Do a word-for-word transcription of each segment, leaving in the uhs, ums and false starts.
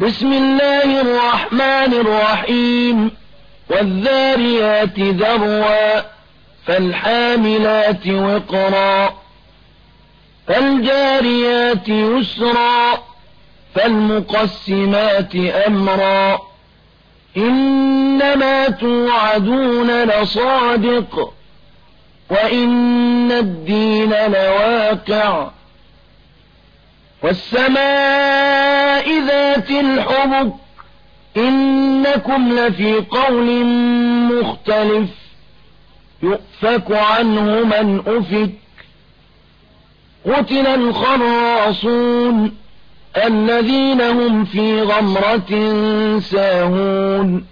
بسم الله الرحمن الرحيم والذاريات ذروا فالحاملات وقرا فالجاريات يسرا فالمقسمات أمرا إنما توعدون لصادق وإن الدين لواقع والسماء ذات الحبك إنكم لفي قول مختلف يؤفك عنه من أفك قتل الخراصون الذين هم في غمرة ساهون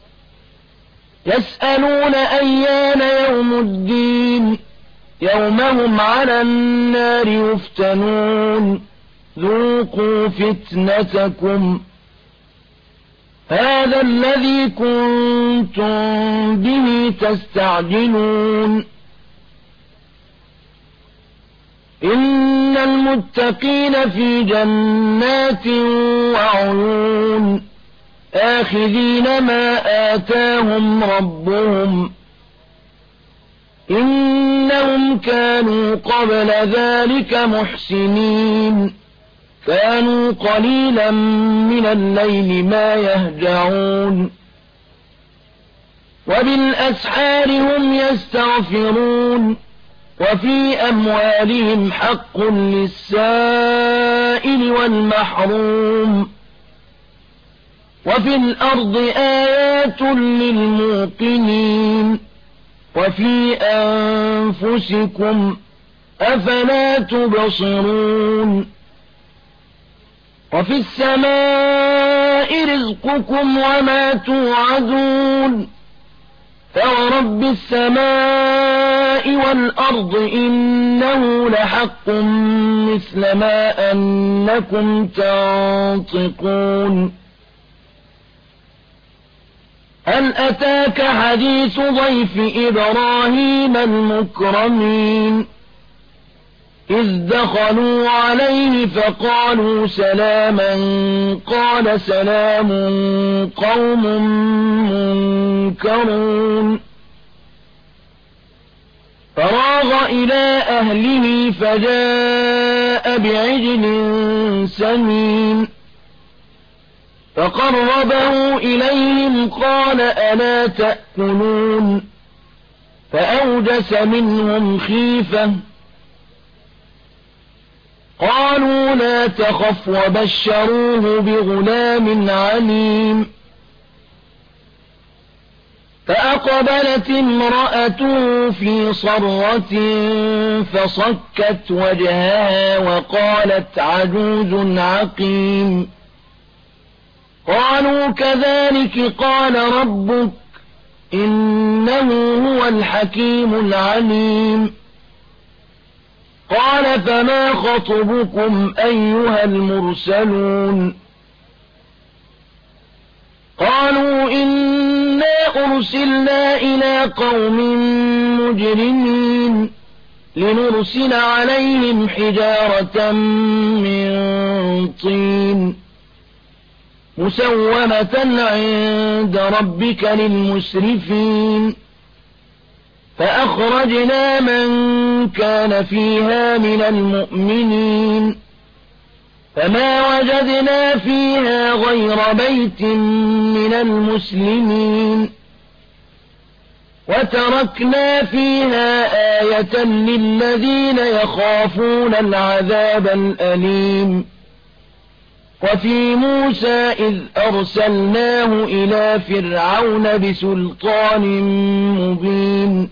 يسألون أيان يوم الدين يوم هم على النار يفتنون ذوقوا فتنتكم هذا الذي كنتم به تستعجلون إن المتقين في جنات وعيون آخذين ما آتاهم ربهم إنهم كانوا قبل ذلك محسنين كانوا قليلا من الليل ما يهجعون وبالأسحار هم يستغفرون وفي أموالهم حق للسائل والمحروم وفي الأرض آيات للموقنين وفي أنفسكم أفلا تبصرون وفي السماء رزقكم وما توعدون فورب السماء والأرض إنه لحق مثل ما أنكم تنطقون هل أتاك حديث ضيف إبراهيم المكرمين إذ دخلوا عليه فقالوا سلاما قال سلام قوم منكرون فراغ إلى أهله فجاء بعجل سمين فقربه إليهم قال ألا تأكلون فأوجس منهم خيفة قالوا لا تخف وبشروه بغلام عليم فأقبلت امرأته في صرة فصكت وجهها وقالت عجوز عقيم قالوا كذلك قال ربك إنه هو الحكيم العليم قال فما خطبكم أيها المرسلون قالوا إنا أرسلنا إلى قوم مجرمين لنرسل عليهم حجارة من طين مسومة عند ربك للمسرفين فأخرجنا من كان فيها من المؤمنين فما وجدنا فيها غير بيت من المسلمين وتركنا فيها آية للذين يخافون العذاب الأليم وفي موسى إذ أرسلناه إلى فرعون بسلطان مبين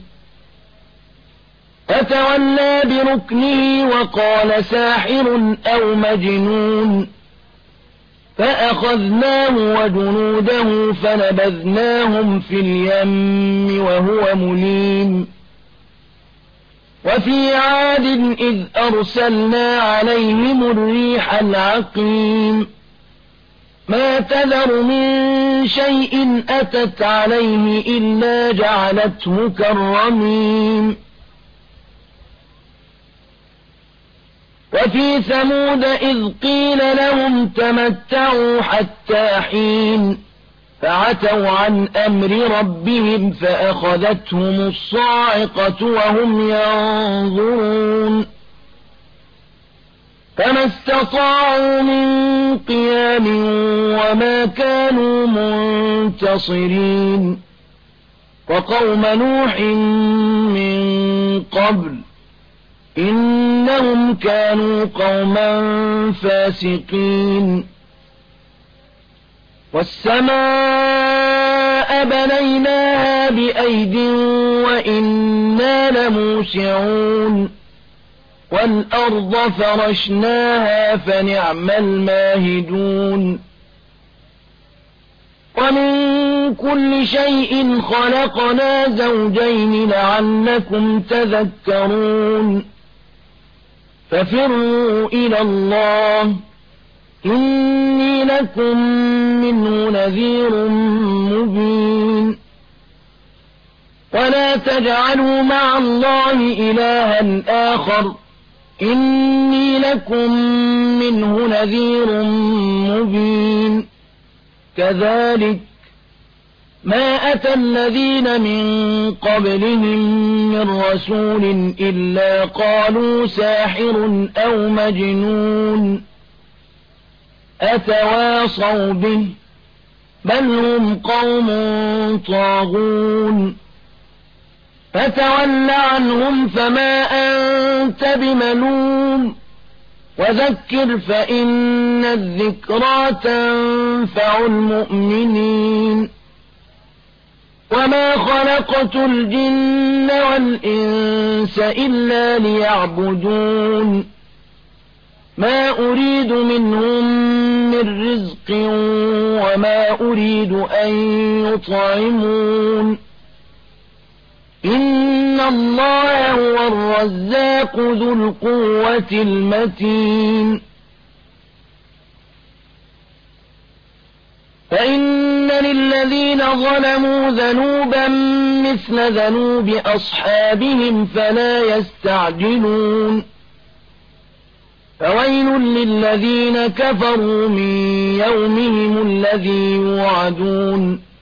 فتولى بركنه وقال ساحر أو مجنون فأخذناه وجنوده فنبذناهم في اليم وهو مليم وفي عاد إذ أرسلنا عليهم الريح العقيم ما تذر من شيء أتت عليه إلا جعلته كالرميم وفي ثمود إذ قيل لهم تمتعوا حتى حين فعتوا عن أمر ربهم فأخذتهم الصاعقة وهم ينظرون فما استطاعوا من قيام وما كانوا منتصرين وقوم نوح من قبل إنهم كانوا قوما فاسقين والسماء بنيناها بأيد وإنا لموسعون والأرض فرشناها فنعم الماهدون ومن كل شيء خلقنا زوجين لعلكم تذكرون ففروا إلى الله إني لكم منه نذير مبين ولا تجعلوا مع الله إلها آخر إني لكم منه نذير مبين كذلك ما أتى الذين من قبلهم من رسول إلا قالوا ساحر أو مجنون أتواصوا به بل هم قوم طاغون فتول عنهم فما أنت بملوم وذكر فإن الذكرى تنفع المؤمنين وما خلقت الجن والإنس إلا ليعبدون ما أريد منهم من رزق وما أريد أن يطعمون إن الله هو الرزاق ذو القوة المتين فإن للذين ظلموا ذنوبا مثل ذنوب أصحابهم فلا يستعجلون فويل للذين كفروا من يومهم الذي يوعدون